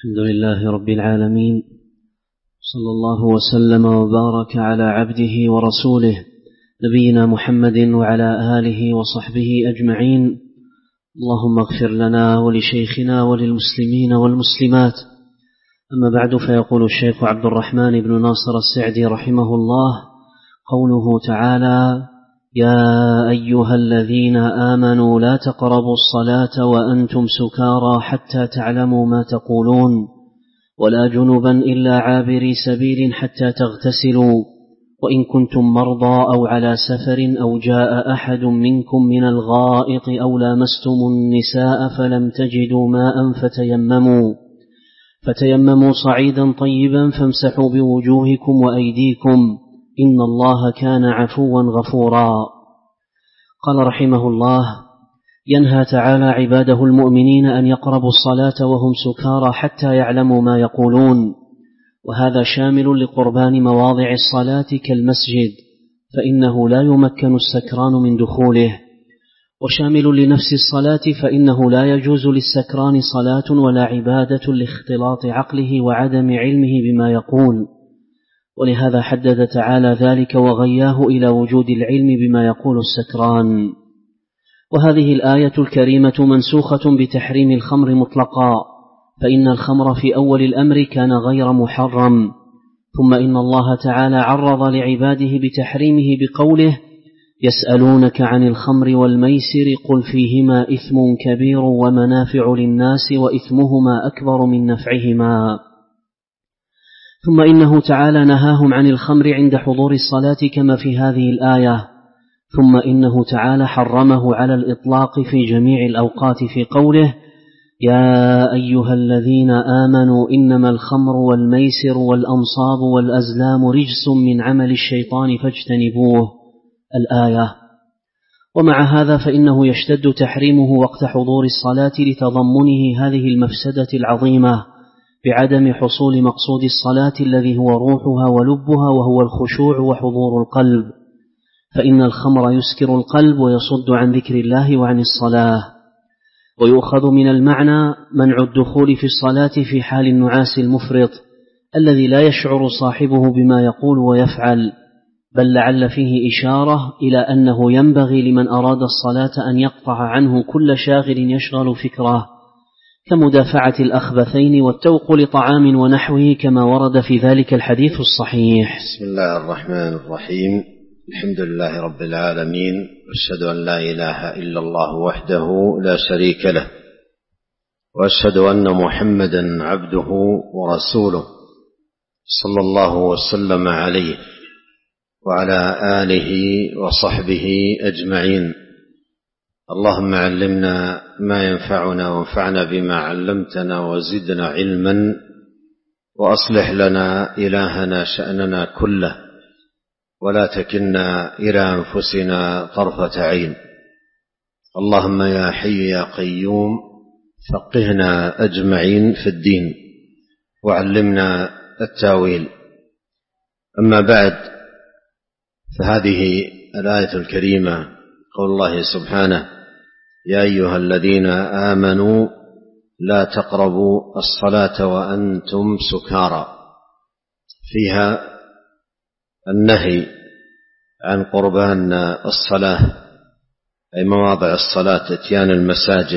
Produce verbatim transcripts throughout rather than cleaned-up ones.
الحمد لله رب العالمين، صلى الله وسلم وبارك على عبده ورسوله نبينا محمد وعلى آله وصحبه أجمعين. اللهم اغفر لنا ولشيخنا وللمسلمين والمسلمات. أما بعد، فيقول الشيخ عبد الرحمن بن ناصر السعدي رحمه الله: قوله تعالى: يا أيها الذين آمنوا لا تقربوا الصلاة وأنتم سكارى حتى تعلموا ما تقولون ولا جنبا إلا عابري سبيل حتى تغتسلوا وإن كنتم مرضى أو على سفر أو جاء أحد منكم من الغائط أو لامستم النساء فلم تجدوا ماء فتيمموا فتيمموا صعيدا طيبا فامسحوا بوجوهكم وأيديكم إن الله كان عفوا غفورا. قال رحمه الله: ينهى تعالى عباده المؤمنين أن يقربوا الصلاة وهم سكارى حتى يعلموا ما يقولون، وهذا شامل لقربان مواضع الصلاة كالمسجد، فإنه لا يمكن السكران من دخوله، وشامل لنفس الصلاة، فإنه لا يجوز للسكران صلاة ولا عبادة لاختلاط عقله وعدم علمه بما يقول، ولهذا حدد تعالى ذلك وغياه إلى وجود العلم بما يقول السكران. وهذه الآية الكريمة منسوخة بتحريم الخمر مطلقا، فإن الخمر في أول الأمر كان غير محرم، ثم إن الله تعالى عرض لعباده بتحريمه بقوله: يسألونك عن الخمر والميسر قل فيهما إثم كبير ومنافع للناس وإثمهما أكبر من نفعهما. ثم إنه تعالى نهاهم عن الخمر عند حضور الصلاة كما في هذه الآية، ثم إنه تعالى حرمه على الإطلاق في جميع الأوقات في قوله: يا أيها الذين آمنوا إنما الخمر والميسر والأنصاب والأزلام رجس من عمل الشيطان فاجتنبوه، الآية. ومع هذا فإنه يشتد تحريمه وقت حضور الصلاة لتضمنه هذه المفسدة العظيمة بعدم حصول مقصود الصلاة الذي هو روحها ولبها، وهو الخشوع وحضور القلب، فإن الخمر يسكر القلب ويصد عن ذكر الله وعن الصلاة. ويؤخذ من المعنى منع الدخول في الصلاة في حال النعاس المفرط الذي لا يشعر صاحبه بما يقول ويفعل، بل لعل فيه إشارة إلى أنه ينبغي لمن أراد الصلاة أن يقطع عنه كل شاغل يشغل فكره، كمدافعة الأخبثين والتوق لطعام ونحوه، كما ورد في ذلك الحديث الصحيح. بسم الله الرحمن الرحيم. الحمد لله رب العالمين، وأشهد أن لا إله إلا الله وحده لا شريك له، وأشهد أن محمدا عبده ورسوله صلى الله وسلم عليه وعلى آله وصحبه أجمعين. اللهم علمنا ما ينفعنا وانفعنا بما علمتنا وزدنا علما، وأصلح لنا إلهنا شأننا كله، ولا تكلنا إلى أنفسنا طرفة عين. اللهم يا حي يا قيوم فقهنا أجمعين في الدين وعلمنا التاويل. أما بعد، فهذه الآية الكريمة قول الله سبحانه: يا أيها الذين آمنوا لا تقربوا الصلاة وأنتم سكارى، فيها النهي عن قربان الصلاة، أي مواضع الصلاة، اتيان المساجد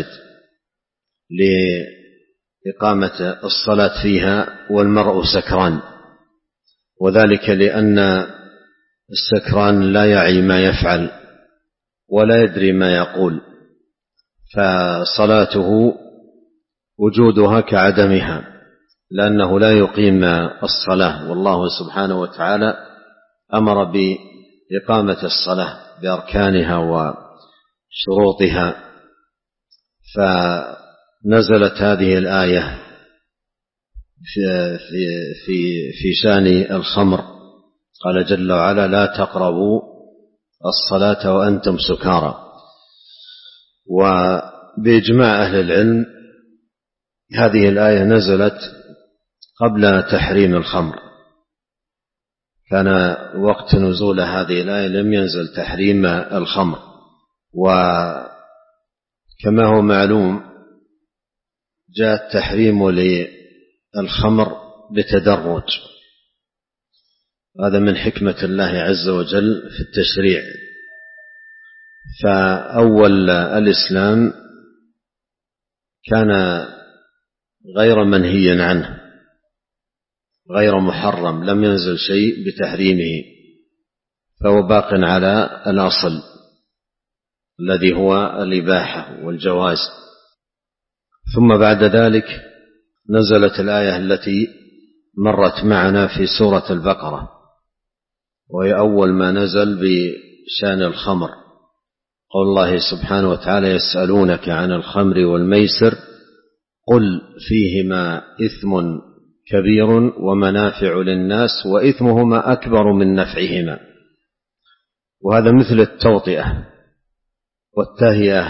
لإقامة الصلاة فيها والمرء سكران، وذلك لأن السكران لا يعي ما يفعل ولا يدري ما يقول، فصلاته وجودها كعدمها، لأنه لا يقيم الصلاة. والله سبحانه وتعالى أمر بإقامة الصلاة بأركانها وشروطها، فنزلت هذه الآية في, في, في شأن الخمر. قال جل وعلا: لا تقربوا الصلاة وأنتم سكارى. وبإجماع أهل العلم هذه الآية نزلت قبل تحريم الخمر، كان وقت نزول هذه الآية لم ينزل تحريم الخمر. وكما هو معلوم جاء التحريم الخمر بتدرج. هذا من حكمة الله عز وجل في التشريع. فأول الإسلام كان غير منهي عنه، غير محرم، لم ينزل شيء بتحريمه، فهو باق على الأصل الذي هو الإباحة والجواز. ثم بعد ذلك نزلت الآية التي مرت معنا في سورة البقرة، وهي أول ما نزل بشأن الخمر، قول الله سبحانه وتعالى: يسألونك عن الخمر والميسر قل فيهما إثم كبير ومنافع للناس وإثمهما أكبر من نفعهما. وهذا مثل التوطئة والتهيئة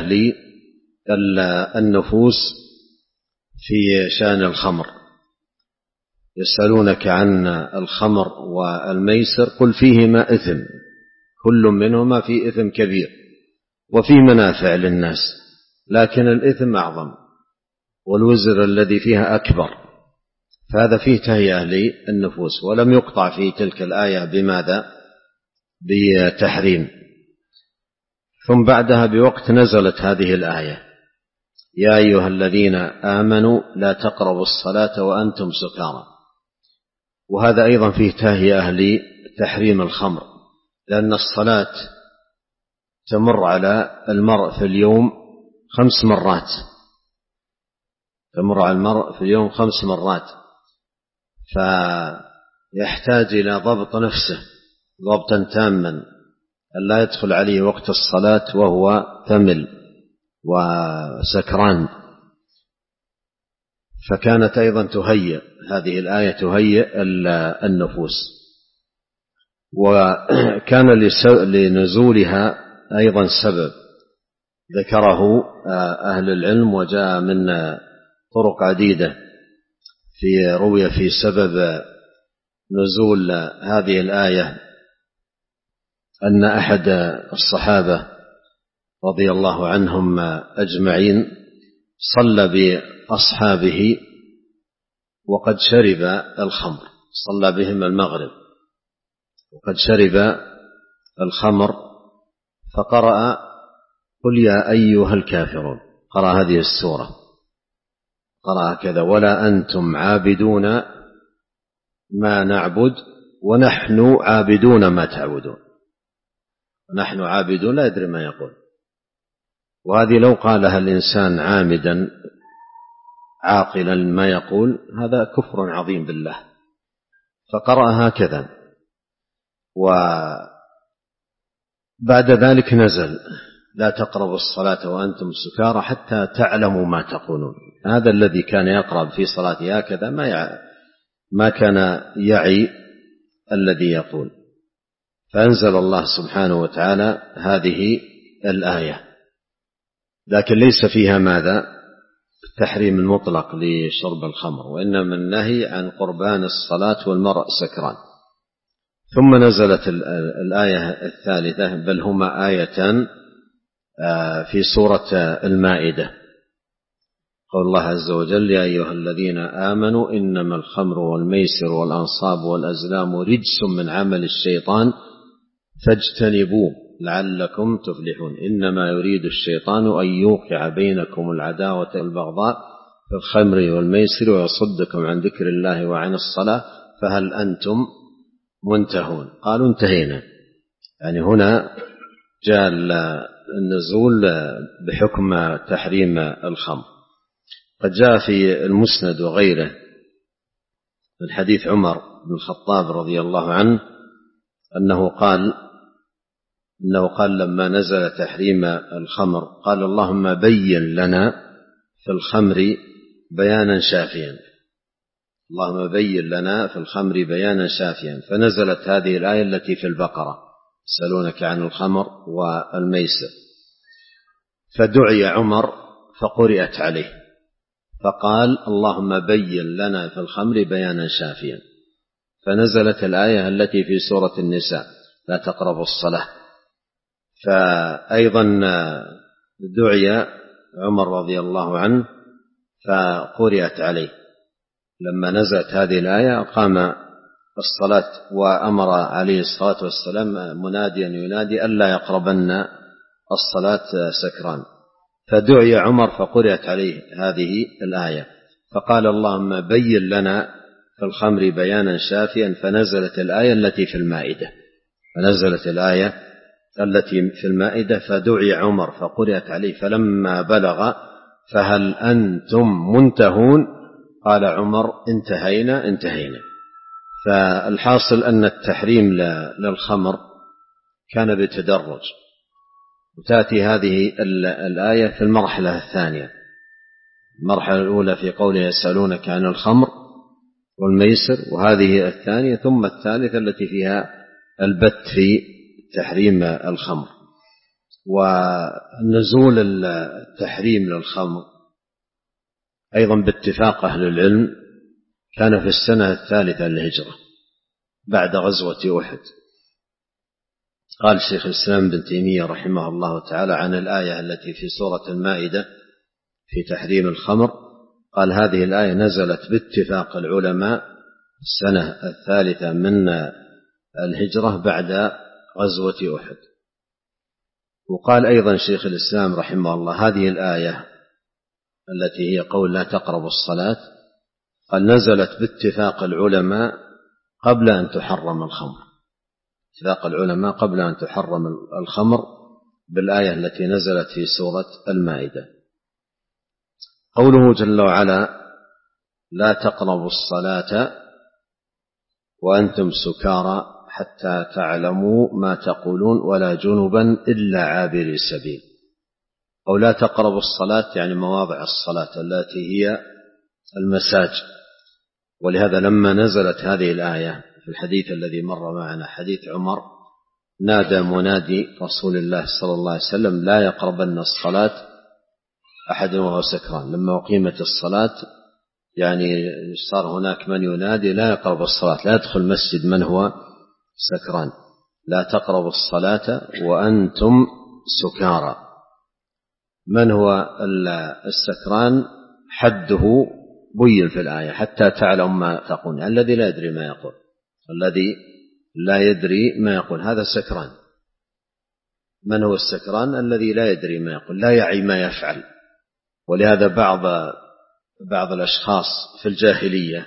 للنفوس في شأن الخمر. يسألونك عن الخمر والميسر قل فيهما إثم، كل منهما في إثم كبير وفي منافع للناس، لكن الإثم أعظم والوزر الذي فيها أكبر، فهذا فيه تهيئة للنفوس. ولم يقطع في تلك الآية بماذا؟ بتحريم. ثم بعدها بوقت نزلت هذه الآية: يا أيها الذين آمنوا لا تقربوا الصلاة وأنتم سكارى. وهذا أيضا فيه تهيئة لتحريم الخمر، لأن الصلاة تمر على المرء في اليوم خمس مرات، تمر على المرء في اليوم خمس مرات، فيحتاج إلى ضبط نفسه ضبطا تاما، أن لا يدخل عليه وقت الصلاة وهو ثمل وسكران. فكانت أيضا تهيئ هذه الآية تهيئ النفوس. وكان لنزولها أيضا سبب ذكره أهل العلم، وجاء من طرق عديدة في روية في سبب نزول هذه الآية، أن أحد الصحابة رضي الله عنهم أجمعين صلى بأصحابه وقد شرب الخمر، صلى بهم المغرب وقد شرب الخمر، فقرأ قل يا أيها الكافرون، قرأ هذه السورة، قرأ كذا: ولا أنتم عابدون ما نعبد ونحن عابدون ما تعبدون. ونحن عابدون لا يدري ما يقول. وهذه لو قالها الإنسان عامدا عاقلا ما يقول هذا كفر عظيم بالله، فقرأ هكذا. وبعد ذلك نزل: لا تقربوا الصلاة وأنتم سكارى حتى تعلموا ما تقولون. هذا الذي كان يقرأ في صلاته هكذا ما يع... ما كان يعي الذي يقول. فأنزل الله سبحانه وتعالى هذه الآية، لكن ليس فيها ماذا؟ التحريم المطلق لشرب الخمر، وإنما النهي عن قربان الصلاة والمرء سكران. ثم نزلت الآية الثالثة، بل هما آيتان في سورة المائدة، قول الله عز وجل: يا أيها الذين آمنوا إنما الخمر والميسر والأنصاب والأزلام رجس من عمل الشيطان فاجتنبوه لعلكم تفلحون. إنما يريد الشيطان أن يوقع بينكم العداوة والبغضاء في الخمر والميسر ويصدكم عن ذكر الله وعن الصلاة فهل أنتم منتهون؟ قالوا انتهينا. يعني هنا جاء النزول بحكم تحريم الخمر. قد جاء في المسند وغيره من حديث عمر بن الخطاب رضي الله عنه أنه قال إنه قال لما نزل تحريم الخمر قال: اللهم بين لنا في الخمر بيانا شافيا، اللهم بين لنا في الخمر بيانا شافيا. فنزلت هذه الآية التي في البقرة: يسألونك عن الخمر والميسر. فدعي عمر فقرئت عليه فقال: اللهم بين لنا في الخمر بيانا شافيا. فنزلت الآية التي في سورة النساء: لا تقربوا الصلاة. فأيضا دعي عمر رضي الله عنه فقرئت عليه. لما نزلت هذه الآية أقام الصلاة وأمر عليه الصلاة والسلام مناديا ينادي ألا يقربن الصلاة سكران، فدعي عمر فقرأت عليه هذه الآية، فقال اللهم بين لنا في الخمر بيانا شافيا، فنزلت الآية التي في المائدة فنزلت الآية التي في المائدة فدعي عمر فقرأت عليه، فلما بلغ فهل أنتم منتهون قال عمر انتهينا انتهينا. فالحاصل أن التحريم للخمر كان بتدرج، وتأتي هذه الآية في المرحلة الثانية. المرحلة الأولى في قوله يسألونك عن الخمر والميسر، وهذه الثانية، ثم الثالثة التي فيها البت في تحريم الخمر. ونزول التحريم للخمر أيضا باتفاق أهل العلم كان في السنة الثالثة للهجرة بعد غزوة أحد. قال شيخ الإسلام بن تيمية رحمه الله تعالى عن الآية التي في سورة المائدة في تحريم الخمر، قال هذه الآية نزلت باتفاق العلماء السنة الثالثة من الهجرة بعد غزوة أحد. وقال أيضا شيخ الإسلام رحمه الله هذه الآية التي هي قول لا تقربوا الصلاة قال نزلت باتفاق العلماء قبل أن تحرم الخمر، اتفاق العلماء قبل أن تحرم الخمر بالآية التي نزلت في سورة المائدة. قوله جل وعلا لا تقربوا الصلاة وأنتم سكارى حتى تعلموا ما تقولون ولا جنبا إلا عابري سبيل، أو لا تقربوا الصلاة يعني مواضع الصلاة التي هي المساجد. ولهذا لما نزلت هذه الآية في الحديث الذي مر معنا حديث عمر نادى منادي رسول الله صلى الله عليه وسلم لا يقربن الصلاة أحد وهو سكران. لما أقيمت الصلاة يعني صار هناك من ينادي لا يقرب الصلاة، لا يدخل المسجد من هو سكران، لا تقربوا الصلاة وأنتم سكارى. من هو السكران؟ حده بين في الآية حتى تعلم ما تقول، الذي لا يدري ما يقول، الذي لا يدري ما يقول هذا سكران. من هو السكران؟ الذي لا يدري ما يقول، لا يعي ما يفعل. ولهذا بعض بعض الأشخاص في الجاهلية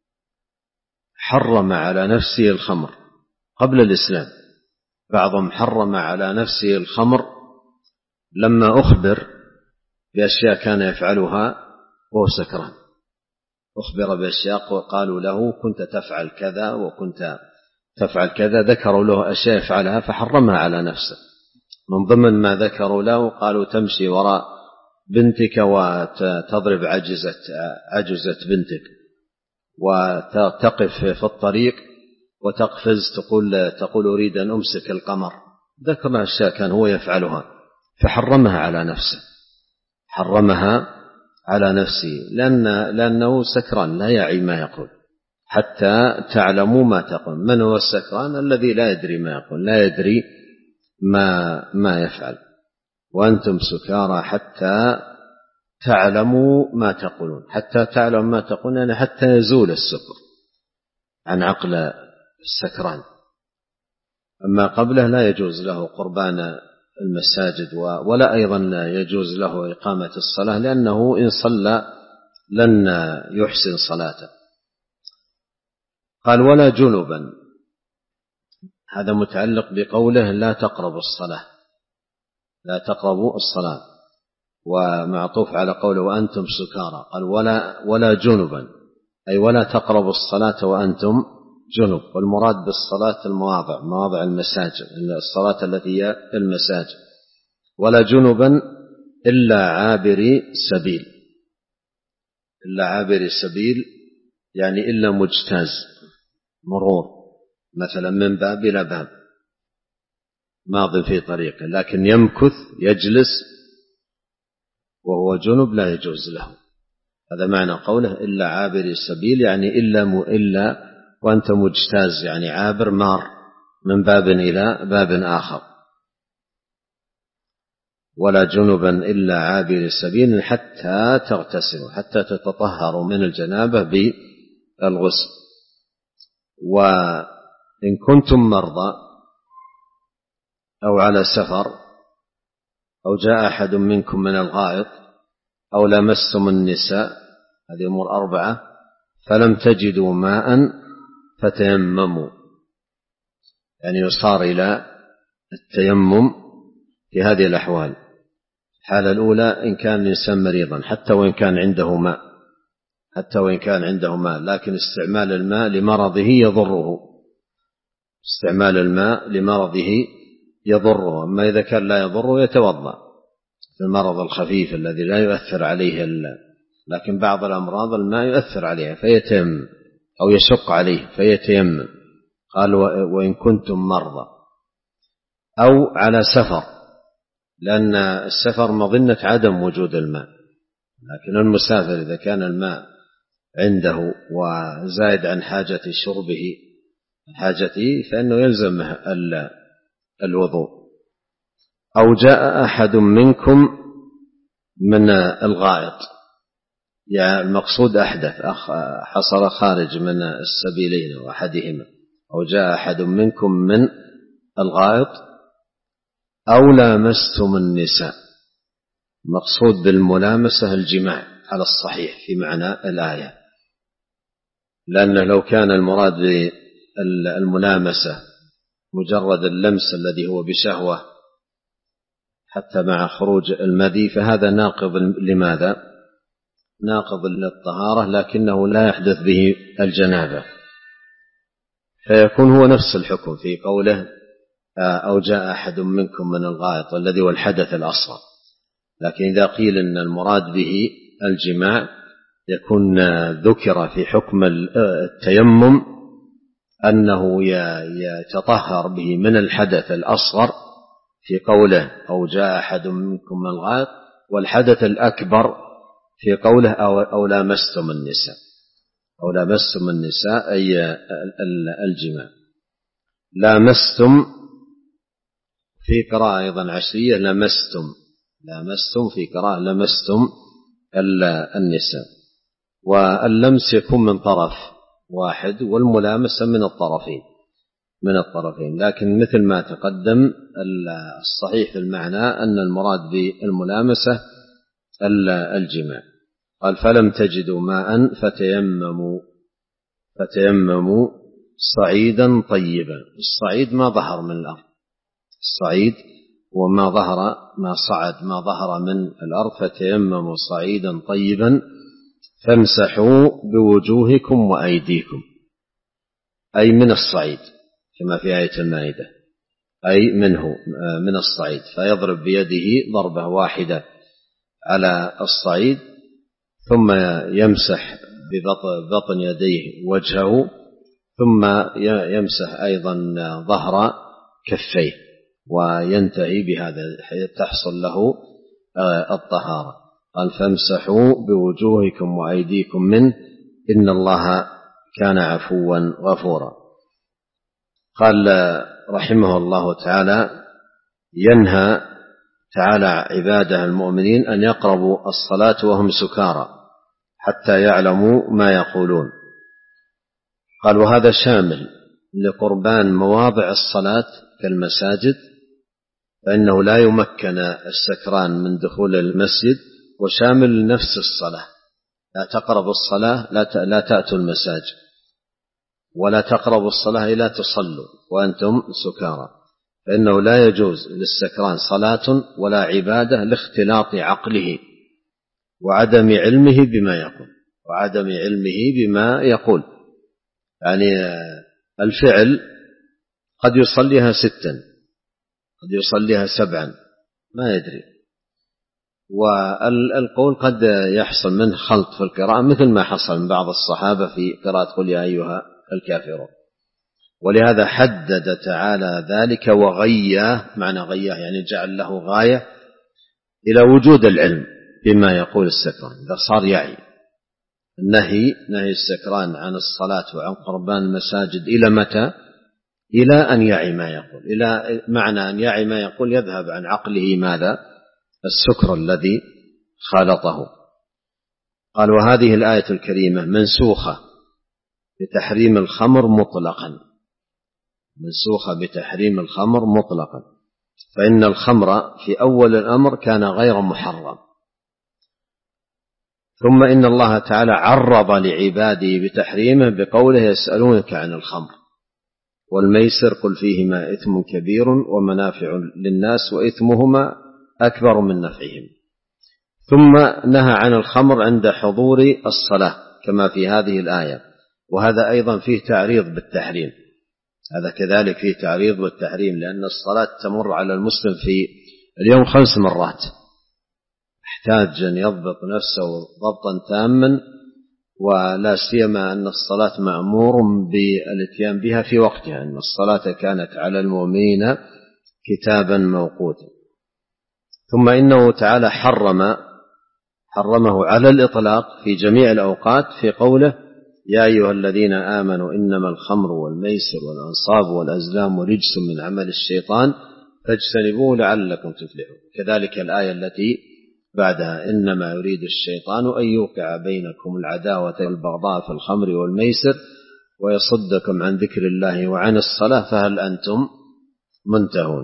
حرم على نفسه الخمر قبل الإسلام، بعضهم حرم على نفسه الخمر لما أخبر بأشياء كان يفعلها وهو سكران، أخبر بأشياء وقالوا له كنت تفعل كذا وكنت تفعل كذا، ذكروا له أشياء يفعلها فحرمها على نفسه. من ضمن ما ذكروا له قالوا تمشي وراء بنتك وتضرب عجزة عجزة بنتك، وتقف في الطريق وتقفز تقول تقول أريد أن أمسك القمر. ذكر أشياء كان هو يفعلها فحرمها على نفسه، حرمها على نفسه لأن لأنه سكران لا يعي ما يقول. حتى تعلموا ما تقول. من هو السكران؟ الذي لا يدري ما يقول، لا يدري ما ما يفعل. وأنتم سكارى حتى تعلموا ما تقولون، حتى تعلموا ما تقولون يعني حتى يزول السكر عن عقل السكران. أما قبله لا يجوز له قربان المساجد ولا أيضا يجوز له إقامة الصلاة، لأنه إن صلى لن يحسن صلاته. قال ولا جنبا، هذا متعلق بقوله لا تقربوا الصلاة، لا تقربوا الصلاة، ومعطوف على قوله وأنتم سكارى. قال ولا ولا جنبا أي ولا تقربوا الصلاة وأنتم جنب. والمراد بالصلاة المواضع، مواضع المساجد، الصلاة التي هي في المساجد. ولا جنبا إلا عابري سبيل، إلا عابري سبيل يعني إلا مجتاز مرور، مثلا من باب إلى باب ماض في طريقه، لكن يمكث يجلس وهو جنب لا يجوز له. هذا معنى قوله إلا عابري سبيل، يعني إلا م... إلا وأنت مجتاز يعني عابر مار من باب إلى باب آخر. ولا جنبا إلا عابري سبيل حتى تغتسلوا، حتى تتطهروا من الجنابة الغسل. وإن كنتم مرضى أو على سفر أو جاء أحد منكم من الغائط أو لمستم النساء، هذه أمور أربعة، فلم تجدوا ماء فتيمموا، يعني يصار إلى التيمم في هذه الأحوال. الحالة الأولى إن كان الإنسان مريضا حتى وإن كان عنده ماء حتى وإن كان عنده ماء لكن استعمال الماء لمرضه يضره، استعمال الماء لمرضه يضره. أما إذا كان لا يضره يتوضأ في المرض الخفيف الذي لا يؤثر عليه ال... لكن بعض الأمراض الماء يؤثر عليها فيتيمم أو يشق عليه فيتيمم. قال وإن كنتم مرضى أو على سفر، لأن السفر مظنة عدم وجود الماء، لكن المسافر إذا كان الماء عنده وزائد عن حاجة شربه حاجته فإنه يلزمه الوضوء. أو جاء أحد منكم من الغائط، يعني المقصود أحدث حصل خارج من السبيلين وأحدهما، أو جاء أحد منكم من الغائط أو لامستم النساء. مقصود بالملامسة الجماع على الصحيح في معنى الآية، لأن لو كان المراد بالملامسة مجرد اللمس الذي هو بشهوة حتى مع خروج المذي فهذا ناقض. لماذا؟ ناقض للطهارة لكنه لا يحدث به الجنابة، فيكون هو نفس الحكم في قوله أو جاء أحد منكم من الغائط الذي هو الحدث الأصغر. لكن إذا قيل أن المراد به الجماع يكون ذكر في حكم التيمم أنه يتطهر به من الحدث الأصغر في قوله أو جاء أحد منكم من الغائط، والحدث الأكبر في قوله أو لامستم النساء أو لامستم النساء أي الجماع. لامستم في قراءة أيضا عشرية لمستم، لامستم في قراءة لمستم النساء. واللمس يكون من طرف واحد والملامسة من الطرفين من الطرفين لكن مثل ما تقدم الصحيح في المعنى أن المراد بالملامسة الجماع. قال فلم تجدوا ماء فتيمموا فتيمموا صعيدا طيبا. الصعيد ما ظهر من الأرض، الصعيد وما ظهر ما صعد ما ظهر من الأرض. فتيمموا صعيدا طيبا فامسحوا بوجوهكم وأيديكم، أي من الصعيد كما في آية المائدة، أي منه من الصعيد. فيضرب بيده ضربة واحدة على الصعيد ثم يمسح ببطن يديه وجهه ثم يمسح أيضا ظهر كفيه وينتهي بهذا حتى تحصل له الطهارة. قال فامسحوا بوجوهكم وأيديكم منه إن الله كان عفوا غفورا. قال رحمه الله تعالى ينهى تعالى عباده المؤمنين أن يقربوا الصلاة وهم سكارى حتى يعلموا ما يقولون. قال وهذا شامل لقربان مواضع الصلاة كالمساجد، فإنه لا يمكن السكران من دخول المسجد، وشامل لنفس الصلاة. لا تقربوا الصلاة لا تأتوا المساجد، ولا تقربوا الصلاة إلا تصلوا وأنتم سكارى، فإنه لا يجوز للسكران صلاة ولا عبادة لاختلاط عقله وعدم علمه بما يقول وعدم علمه بما يقول يعني الفعل قد يصليها ستا قد يصليها سبعا ما يدري، والقول قد يحصل منه خلط في القراءة مثل ما حصل من بعض الصحابة في قراءة قل يا أيها الكافرون. ولهذا حدد تعالى ذلك وغياه، معنى غياه يعني جعل له غاية إلى وجود العلم بما يقول السكران. إذا صار يعي النهي نهي السكران عن الصلاة وعن قربان المساجد إلى متى؟ إلى أن يعي ما يقول. إلى معنى أن يعي ما يقول يذهب عن عقله ماذا؟ السكر الذي خالطه. قال وهذه الآية الكريمة منسوخة بتحريم الخمر مطلقا، منسوخة بتحريم الخمر مطلقا، فإن الخمر في أول الأمر كان غير محرم، ثم إن الله تعالى عرض لعباده بتحريمه بقوله يسألونك عن الخمر والميسر قل فيهما إثم كبير ومنافع للناس وإثمهما أكبر من نفعهم، ثم نهى عن الخمر عند حضور الصلاة كما في هذه الآية، وهذا أيضا فيه تعريض بالتحريم، هذا كذلك فيه تعريض بالتحريم، لأن الصلاة تمر على المسلم في اليوم خمس مرات، يحتاج أن يضبط نفسه ضبطا تاما، ولا سيما أن الصلاة مأمور بالاتيان بها في وقتها، أن الصلاة كانت على المؤمنين كتابا موقوتا. ثم إنه تعالى حرم حرمه على الإطلاق في جميع الأوقات في قوله يا أيها الذين آمنوا إنما الخمر والميسر والأنصاب والأزلام رجس من عمل الشيطان فاجتنبوه لعلكم تفلحون. كذلك الآية التي بعدها إنما يريد الشيطان أن يوقع بينكم العداوة والبغضاء في الخمر والميسر ويصدكم عن ذكر الله وعن الصلاة فهل أنتم منتهون.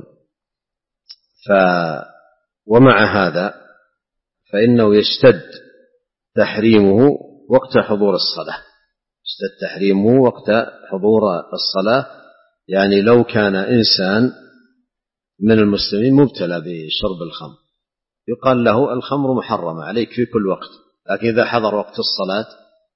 ف ومع هذا فإنه يشتد تحريمه وقت حضور الصلاة، يشتد تحريمه وقت حضور الصلاة، يعني لو كان إنسان من المسلمين مبتلى بشرب الخمر يقال له الخمر محرمة عليك في كل وقت، لكن إذا حضر وقت الصلاة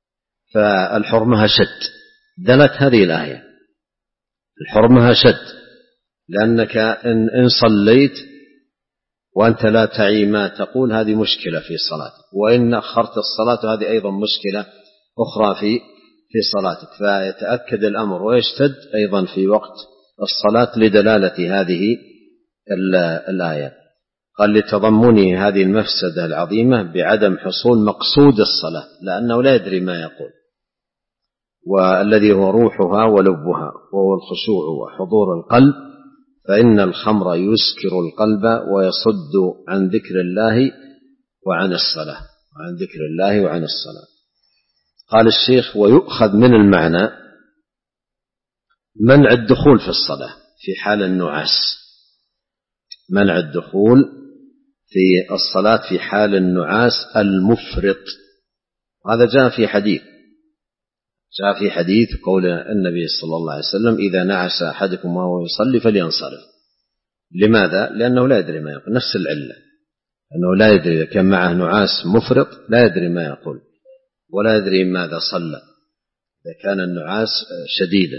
فالحرمة شد. دلت هذه الآية الحرمة شد، لأنك إن صليت وأنت لا تعي ما تقول هذه مشكلة في صلاتك، وإن أخرت الصلاة هذه أيضا مشكلة أخرى في في صلاتك، فيتأكد الأمر ويشتد أيضا في وقت الصلاة لدلالة هذه الآية. قال لتضمن هذه المفسدة العظيمة بعدم حصول مقصود الصلاة، لأنه لا يدري ما يقول، والذي هو روحها ولبها وهو الخشوع وحضور القلب، فإن الخمر يسكر القلب ويصد عن ذكر الله وعن الصلاة وعن ذكر الله وعن الصلاة. قال الشيخ ويؤخذ من المعنى منع الدخول في الصلاة في حال النعاس، منع الدخول في الصلاة في حال النعاس المفرط. هذا جاء في حديث جاء في حديث قول النبي صلى الله عليه وسلم إذا نعس أحدكم وهو يصلي فلينصرف. لماذا؟ لأنه لا يدري ما يقول، نفس العلة، أنه لا يدري إذا كان معه نعاس مفرط لا يدري ما يقول ولا يدري ماذا صلى إذا كان النعاس شديدا.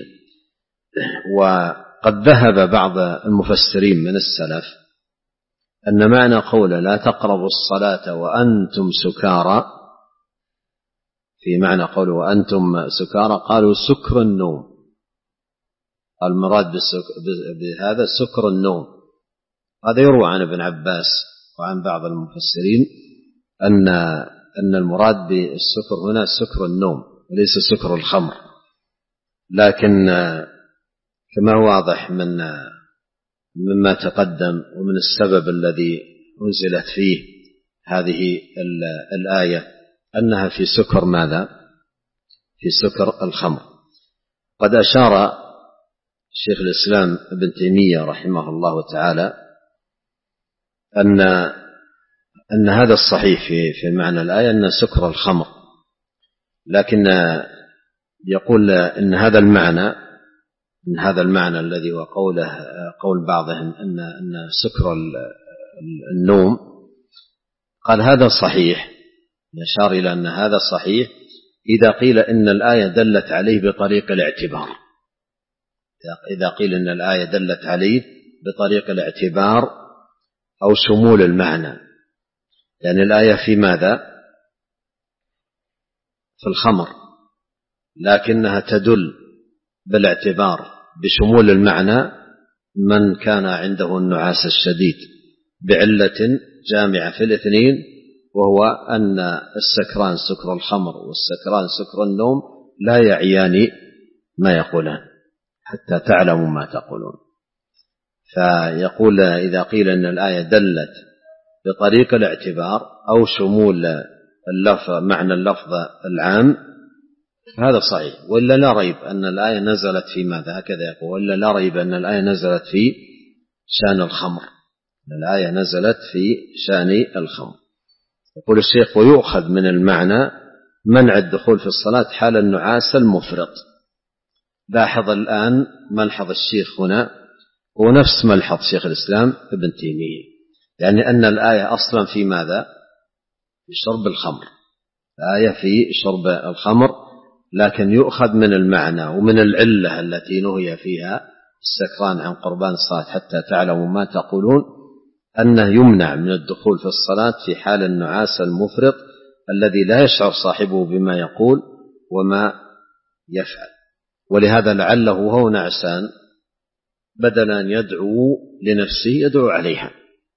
وقد ذهب بعض المفسرين من السلف أن معنى قوله لا تقربوا الصلاة وأنتم سكارى، في معنى قوله وأنتم سكارى قالوا سكر النوم، المراد بهذا سكر النوم. هذا يروى عن ابن عباس وعن بعض المفسرين أن أن المراد بالسكر هنا سكر النوم وليس سكر الخمر، لكن كما هو واضح من مما تقدم ومن السبب الذي أنزلت فيه هذه الآية أنها في سكر ماذا؟ في سكر الخمر. قد أشار شيخ الإسلام ابن تيمية رحمه الله تعالى أن أن هذا الصحيح في في معنى الآية أن سكر الخمر، لكن يقول أن هذا المعنى أن هذا المعنى الذي هو قوله قول بعضهم أن أن سكر النوم، قال هذا صحيح، يشار إلى أن هذا صحيح إذا قيل إن الآية دلت عليه بطريق الاعتبار، إذا قيل إن الآية دلت عليه بطريق الاعتبار أو شمول المعنى، لأن يعني الآية في ماذا؟ في الخمر، لكنها تدل بالاعتبار بشمول المعنى من كان عنده النعاس الشديد بعلة جامعة في الاثنين، وهو أن السكران سكر الخمر والسكران سكر النوم لا يعيان ما يقولان حتى تعلموا ما تقولون. فيقول إذا قيل أن الآية دلت بطريق الاعتبار أو شمول اللفظ معنى اللفظ العام هذا صحيح، وإلا لا ريب أن الآية نزلت في ماذا، هكذا يقول، وإلا لا ريب أن الآية نزلت في شأن الخمر، الآية نزلت في شأن الخمر. يقول الشيخ: ويؤخذ من المعنى منع الدخول في الصلاة حال النعاس المفرط. لاحظ الآن ملحظ الشيخ هنا هو نفس ملحظ شيخ الإسلام ابن تيمية، يعني أن الآية أصلا في ماذا؟ في شرب الخمر، الآية في شرب الخمر، لكن يؤخذ من المعنى ومن العلة التي نهي فيها السكران عن قربان الصلاة حتى تعلموا ما تقولون، أنه يمنع من الدخول في الصلاة في حال النعاس المفرط الذي لا يشعر صاحبه بما يقول وما يفعل. ولهذا لعله وهو نعسان بدل أن يدعو لنفسه يدعو عليها،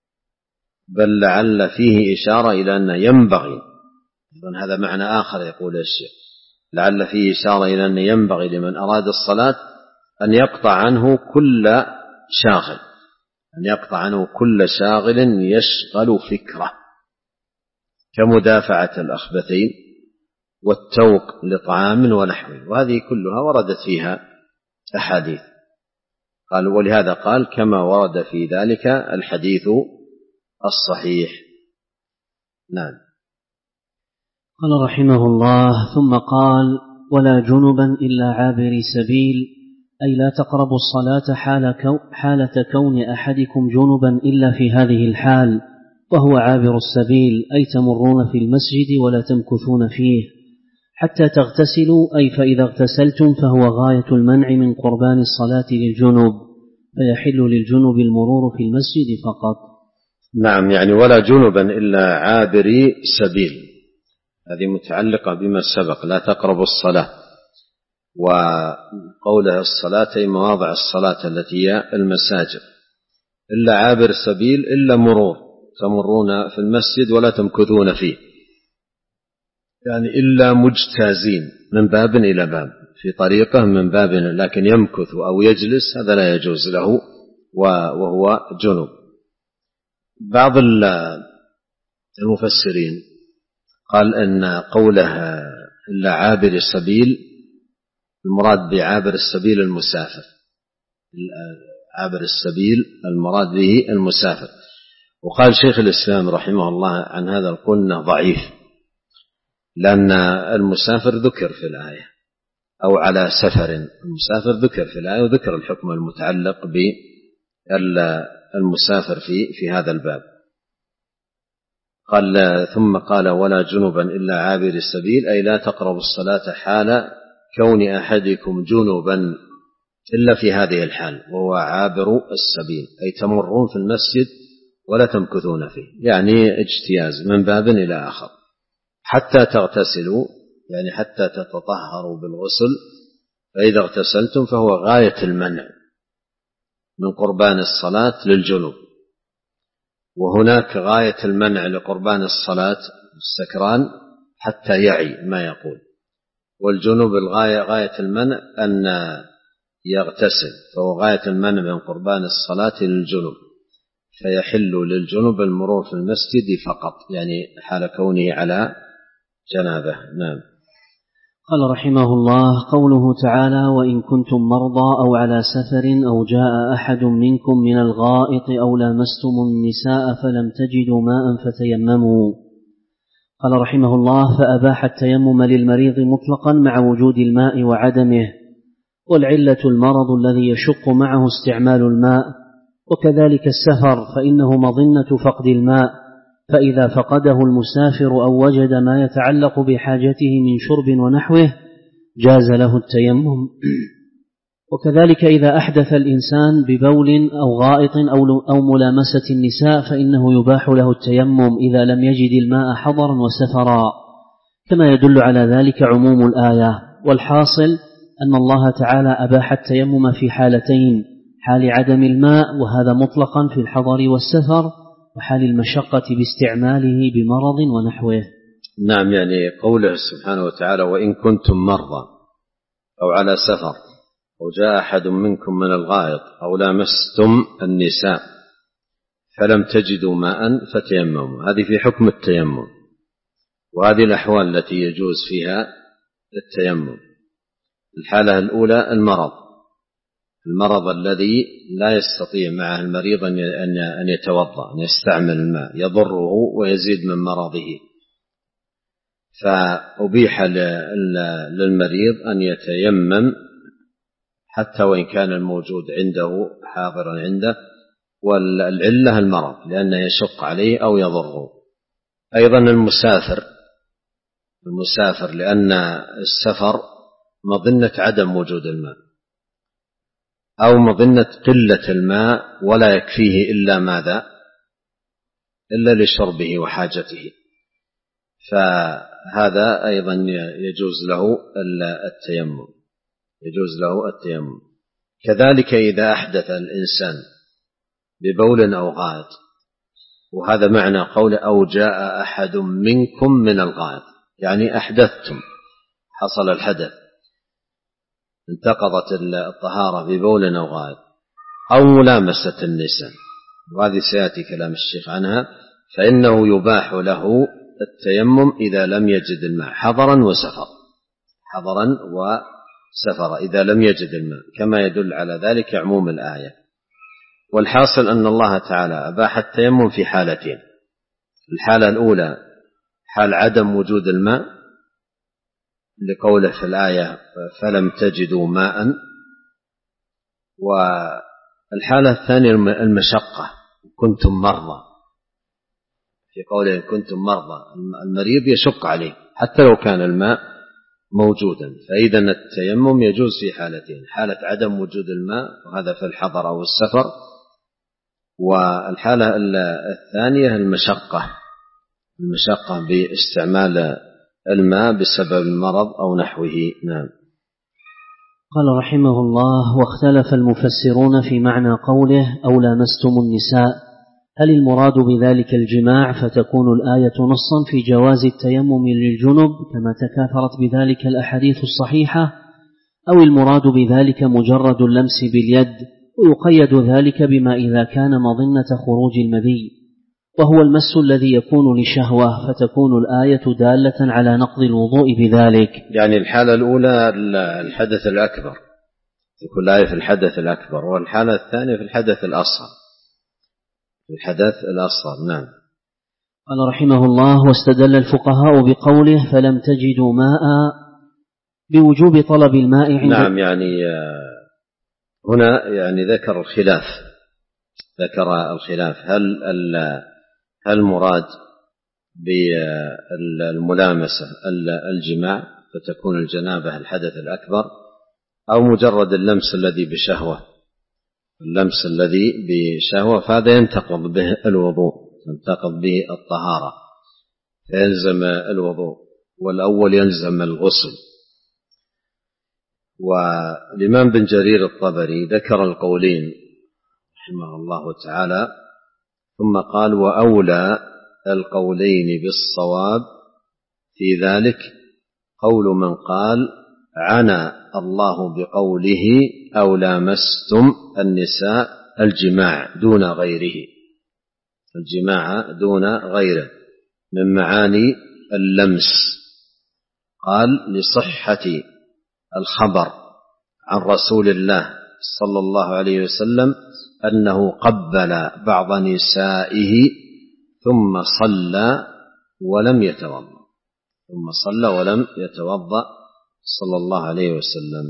بل لعل فيه إشارة إلى أن ينبغي، هذا معنى آخر يقول الشيخ، لعل فيه إشارة إلى أن ينبغي لمن أراد الصلاة أن يقطع عنه كل شاغل، أن يقطع عنه كل شاغل يشغل فكره، كمدافعة الأخبثين والتوق لطعام ونحوه، وهذه كلها وردت فيها أحاديث. قال: ولهذا قال: كما ورد في ذلك الحديث الصحيح. نعم. قال رحمه الله: ثم قال: ولا جنبا إلا عابر سبيل، أي لا تقربوا الصلاة حالة كون أحدكم جنبا إلا في هذه الحال، وهو عابر السبيل، أي تمرون في المسجد ولا تمكثون فيه حتى تغتسلوا، أي فإذا اغتسلتم فهو غاية المنع من قربان الصلاة للجنوب، فيحل للجنوب المرور في المسجد فقط. نعم، يعني ولا جنبا إلا عابري سبيل، هذه متعلقة بما سبق، لا تقربوا الصلاة، وقولها الصلاة أي مواضع الصلاة التي هي المساجد، إلا عابر سبيل إلا مرور، تمرون في المسجد ولا تمكثون فيه، يعني إلا مجتازين من باب إلى باب، في طريقة من باب، لكن يمكث أو يجلس هذا لا يجوز له وهو جنوب. بعض المفسرين قال أن قوله إلا عابر السبيل المراد بعابر السبيل المسافر، عابر السبيل المراد به المسافر. وقال شيخ الإسلام رحمه الله عن هذا القول ضعيف، لأن المسافر ذكر في الآية، أو على سفر، المسافر ذكر في الآية، وذكر الحكم المتعلق بالمسافر في في هذا الباب. قال: ثم قال: ولا جنبا إلا عابر السبيل، أي لا تقربوا الصلاة حال كون أحدكم جنبا إلا في هذه الحال، وهو عابر السبيل، أي تمرون في المسجد ولا تمكثون فيه، يعني اجتياز من باب إلى آخر، حتى تغتسلوا، يعني حتى تتطهروا بالغسل، فإذا اغتسلتم فهو غاية المنع من قربان الصلاة للجنوب. وهناك غاية المنع لقربان الصلاة السكران حتى يعي ما يقول، والجنوب الغاية غاية المنع أن يغتسل، فهو غاية المنع من قربان الصلاة للجنوب، فيحل للجنوب المرور في المسجد فقط، يعني حال كونه على جنابه. نعم. قال رحمه الله: قوله تعالى: وإن كنتم مرضى أو على سفر أو جاء أحد منكم من الغائط أو لامستم النساء فلم تجدوا ماء فتيمموا. قال رحمه الله: فأباح التيمم للمريض مطلقا مع وجود الماء وعدمه، والعلة المرض الذي يشق معه استعمال الماء، وكذلك السفر فإنه مظنة فقد الماء، فإذا فقده المسافر أو وجد ما يتعلق بحاجته من شرب ونحوه جاز له التيمم. وكذلك إذا أحدث الإنسان ببول أو غائط أو ملامسة النساء فإنه يباح له التيمم إذا لم يجد الماء حضرا وسفرا، كما يدل على ذلك عموم الآية. والحاصل أن الله تعالى أباح التيمم في حالتين: حال عدم الماء، وهذا مطلقا في الحضر والسفر، وحال المشقة باستعماله بمرض ونحوه. نعم، يعني قوله سبحانه وتعالى: وإن كنتم مرضى أو على سفر أو جاء أحد منكم من الغائط أو لامستم النساء فلم تجدوا ماء فتيمموا، هذه في حكم التيمم، وهذه الأحوال التي يجوز فيها التيمم. الحالة الأولى المرض، المرض الذي لا يستطيع معه المريض أن يتوضأ، أن يستعمل الماء، يضره ويزيد من مرضه، فأبيح للمريض أن يتيمم حتى وإن كان الموجود عنده حاضرا عنده، والعلة المرض لأنه يشق عليه أو يضره. أيضا المسافر، المسافر لأن السفر مظنة عدم وجود الماء أو مظنة قلة الماء ولا يكفيه إلا ماذا؟ إلا لشربه وحاجته، فهذا أيضا يجوز له التيمم، يجوز له التيمم. كذلك إذا أحدث الإنسان ببول أو غائط، وهذا معنى قول أو جاء أحد منكم من الغائط، يعني أحدثتم، حصل الحدث، انتقضت الطهارة ببول أو غائط، أو ملامسة النساء، وهذه سيأتي كلام الشيخ عنها، فإنه يباح له التيمم إذا لم يجد الماء حضرا وسفر، حضرا وسفر إذا لم يجد الماء، كما يدل على ذلك عموم الآية. والحاصل أن الله تعالى أباح التيمم في حالتين: الحالة الأولى حال عدم وجود الماء لقوله في الآية فلم تجدوا ماء، والحالة الثانية المشقة، كنتم مرضى، في قوله كنتم مرضى، المريض يشق عليه حتى لو كان الماء موجودا، فإذا التيمم يجوز في حالتين: حالة عدم وجود الماء وهذا في الحضر أو السفر، والحالة الثانية المشقة، المشقة باستعمال الماء بسبب المرض أو نحوه. نعم. قال رحمه الله: واختلف المفسرون في معنى قوله أو لامستم النساء، هل المراد بذلك الجماع فتكون الآية نصا في جواز التيمم للجنب كما تكاثرت بذلك الأحاديث الصحيحة، أو المراد بذلك مجرد اللمس باليد، ويقيد ذلك بما إذا كان مظنة خروج المذي، وهو المس الذي يكون لشهوة، فتكون الآية دالة على نقض الوضوء بذلك. يعني الحالة الأولى الحدث الأكبر، تكون الآية في الحدث الأكبر، والحالة الثانية في الحدث الأصغر، في الحدث الأصغر. نعم. قال رحمه الله: واستدل الفقهاء بقوله فلم تجدوا ماء بوجوب طلب الماء عند. نعم، يعني هنا يعني ذكر الخلاف، ذكر الخلاف هل هل مراد بالملامسة الجماع فتكون الجنابة الحدث الأكبر، أو مجرد اللمس الذي بشهوة، اللمس الذي بشهوة، فهذا ينتقض به الوضوء، ينتقض به الطهارة، فيلزم الوضوء، والأول يلزم الغسل. والإمام بن جرير الطبري ذكر القولين رحمه الله تعالى، ثم قال: وأولى القولين بالصواب في ذلك قول من قال عنى الله بقوله أو لامستم النساء الجماع دون غيره، الجماع دون غيره من معاني اللمس. قال: لصحة الخبر عن رسول الله صلى الله عليه وسلم أنه قبل بعض نسائه ثم صلى ولم يتوضأ، ثم صلى ولم يتوضأ صلى الله عليه وسلم،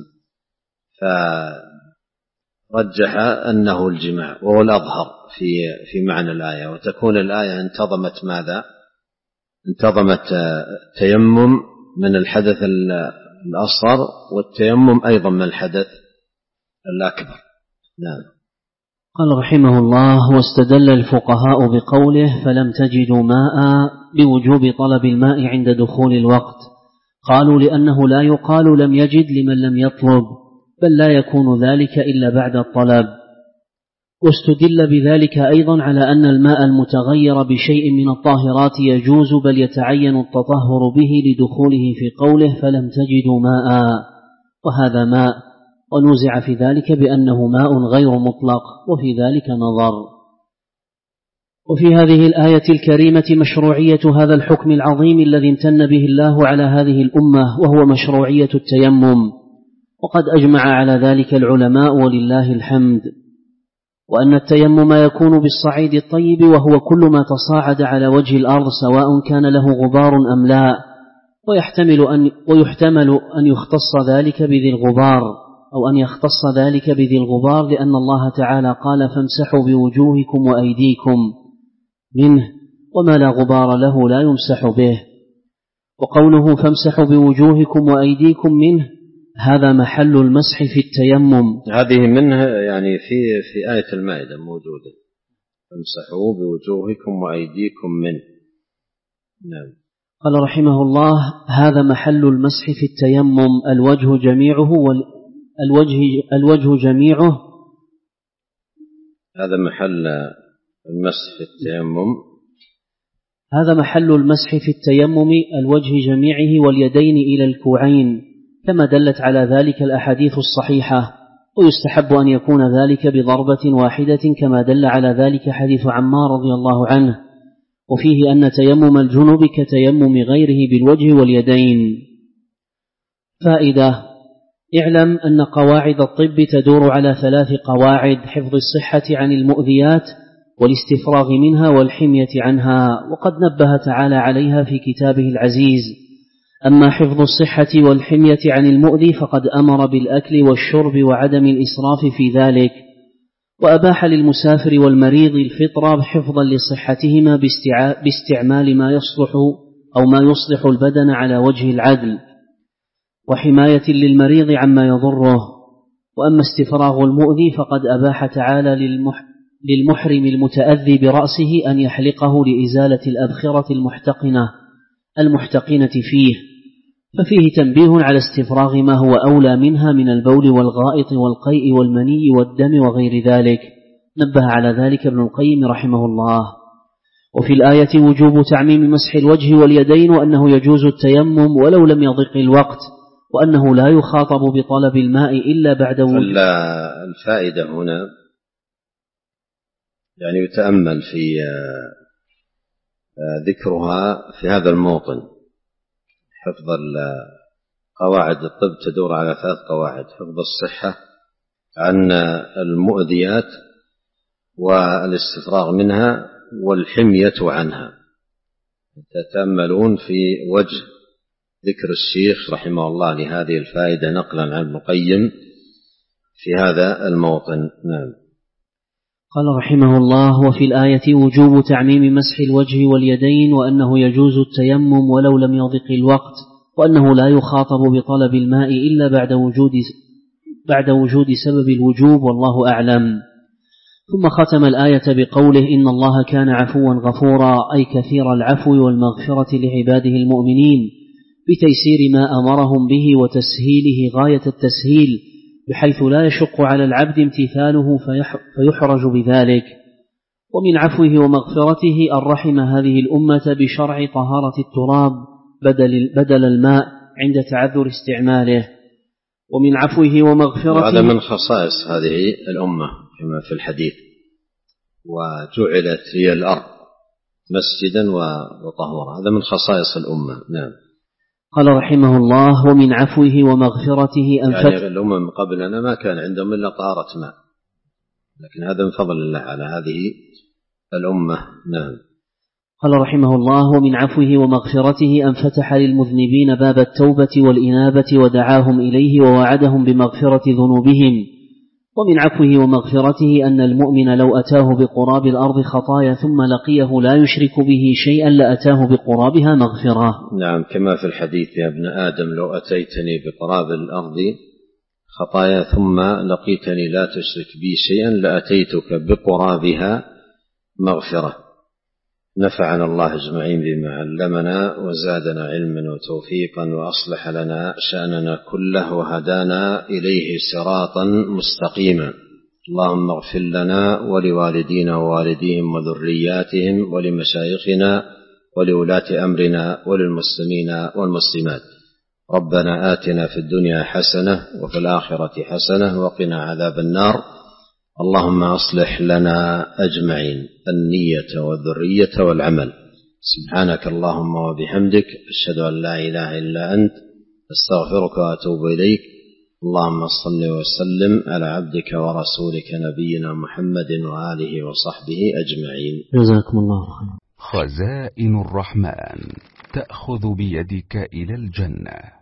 فرجح أنه الجماع، وهو الأظهر في في معنى الآية. وتكون الآية انتظمت ماذا؟ انتظمت تيمم من الحدث الأصغر، والتيمم أيضا من الحدث الأكبر. نعم. قال رحمه الله: واستدل الفقهاء بقوله فلم تجدوا ماء بوجوب طلب الماء عند دخول الوقت، قالوا لأنه لا يقال لم يجد لمن لم يطلب، بل لا يكون ذلك إلا بعد الطلب. واستدل بذلك أيضا على أن الماء المتغير بشيء من الطاهرات يجوز بل يتعين التطهر به لدخوله في قوله فلم تجدوا ماء، وهذا ماء، ونوزع في ذلك بأنه ماء غير مطلق، وفي ذلك نظر. وفي هذه الآية الكريمة مشروعية هذا الحكم العظيم الذي امتن به الله على هذه الأمة، وهو مشروعية التيمم، وقد أجمع على ذلك العلماء ولله الحمد. وأن التيمم يكون بالصعيد الطيب، وهو كل ما تصاعد على وجه الأرض سواء كان له غبار أم لا، ويحتمل أن, ويحتمل أن يختص ذلك بذي الغبار، أو أن يختص ذلك بذي الغبار، لأن الله تعالى قال فامسحوا بوجوهكم وأيديكم منه، وما لا غبار له لا يمسح به. وقوله فامسحوا بوجوهكم وأيديكم منه هذا محل المسح في التيمم. هذه منه يعني في في آية المائدة موجودة، فامسحوا بوجوهكم وأيديكم منه. نعم. قال رحمه الله هذا محل المسح في التيمم، الوجه جميعه والوجه الوجه جميعه هذا محل المسح في التيمم هذا محل المسح في التيمم الوجه جميعه واليدين إلى الكوعين، كما دلت على ذلك الأحاديث الصحيحة. ويستحب أن يكون ذلك بضربة واحدة، كما دل على ذلك حديث عمار رضي الله عنه، وفيه أن تيمم الجنب كتيمم غيره بالوجه واليدين. فائدة: اعلم أن قواعد الطب تدور على ثلاث قواعد: حفظ الصحة عن المؤذيات، والاستفراغ منها، والحمية عنها، وقد نبه تعالى عليها في كتابه العزيز. أما حفظ الصحة والحمية عن المؤذي فقد أمر بالأكل والشرب وعدم الإسراف في ذلك، وأباح للمسافر والمريض الفطرة حفظا لصحتهما باستعمال ما يصلح أو ما يصلح البدن على وجه العدل، وحماية للمريض عما يضره. وأما استفراغ المؤذي فقد أباح تعالى للمحرم المتأذي برأسه أن يحلقه لإزالة الأبخرة المحتقنة المحتقنة فيه، ففيه تنبيه على استفراغ ما هو أولى منها من البول والغائط والقيء والمني والدم وغير ذلك. نبه على ذلك ابن القيم رحمه الله. وفي الآية وجوب تعميم مسح الوجه واليدين، وأنه يجوز التيمم ولو لم يضق الوقت، وأنه لا يخاطب بطلب الماء إلا بعد وجود. الفائدة هنا يعني يتأمل في ذكرها في هذا الموطن. حفظ قواعد الطب تدور على ثلاث قواعد: حفظ الصحة عن المؤذيات، والاستفراغ منها، والحمية عنها. تتأملون في وجه ذكر الشيخ رحمه الله لهذه الفائدة نقلا عن ابن القيم في هذا الموطن. نعم. قال رحمه الله: وفي الآية وجوب تعميم مسح الوجه واليدين، وأنه يجوز التيمم ولو لم يضق الوقت، وأنه لا يخاطب بطلب الماء إلا بعد وجود بعد وجود سبب الوجوب، والله أعلم. ثم ختم الآية بقوله: إن الله كان عفوا غفورا، أي كثير العفو والمغفرة لعباده المؤمنين، بتيسير ما أمرهم به وتسهيله غاية التسهيل، بحيث لا يشق على العبد امتثاله فيحرج بذلك. ومن عفوه ومغفرته أن رحم هذه الأمة بشرع طهارة التراب بدل, بدل الماء عند تعذر استعماله. ومن عفوه ومغفرته، هذا من خصائص هذه الأمة كما في الحديث: وجعلت هي الأرض مسجدا وطهورا. هذا من خصائص الأمة. نعم. قال رحمه الله: ومن عفوه ومغفرته أن يعني الأمم قبلنا ما كان عندهم إلا طهارة ماء، لكن هذا من فضل الله على هذه الأمة. نعم. قال رحمه الله: ومن عفوه ومغفرته أن فتح للمذنبين باب التوبة والإنابة ودعاهم إليه ووعدهم بمغفرة ذنوبهم. ومن عفوه ومغفرته أن المؤمن لو أتاه بقراب الأرض خطايا ثم لقيه لا يشرك به شيئا لأتاه بقرابها مغفرة. نعم، كما في الحديث: يا ابن آدم لو أتيتني بقراب الأرض خطايا ثم لقيتني لا تشرك بي شيئا لأتيتك بقرابها مغفرة. نفعنا الله أجمعين بما علمنا، وزادنا علما وتوفيقا، وأصلح لنا شأننا كله، وهدانا إليه صراطا مستقيما. اللهم اغفر لنا ولوالدينا ووالديهم وذرياتهم ولمشايخنا ولولاة أمرنا وللمسلمين والمسلمات. ربنا آتنا في الدنيا حسنة وفي الآخرة حسنة وقنا عذاب النار. اللهم أصلح لنا أجمعين النية والذرية والعمل. سبحانك اللهم وبحمدك، أشهد أن لا إله إلا أنت، أستغفرك وأتوب إليك. اللهم صل وسلم على عبدك ورسولك نبينا محمد وآله وصحبه أجمعين. جزاكم الله خيرا. خزائن الرحمن تأخذ بيدك إلى الجنة.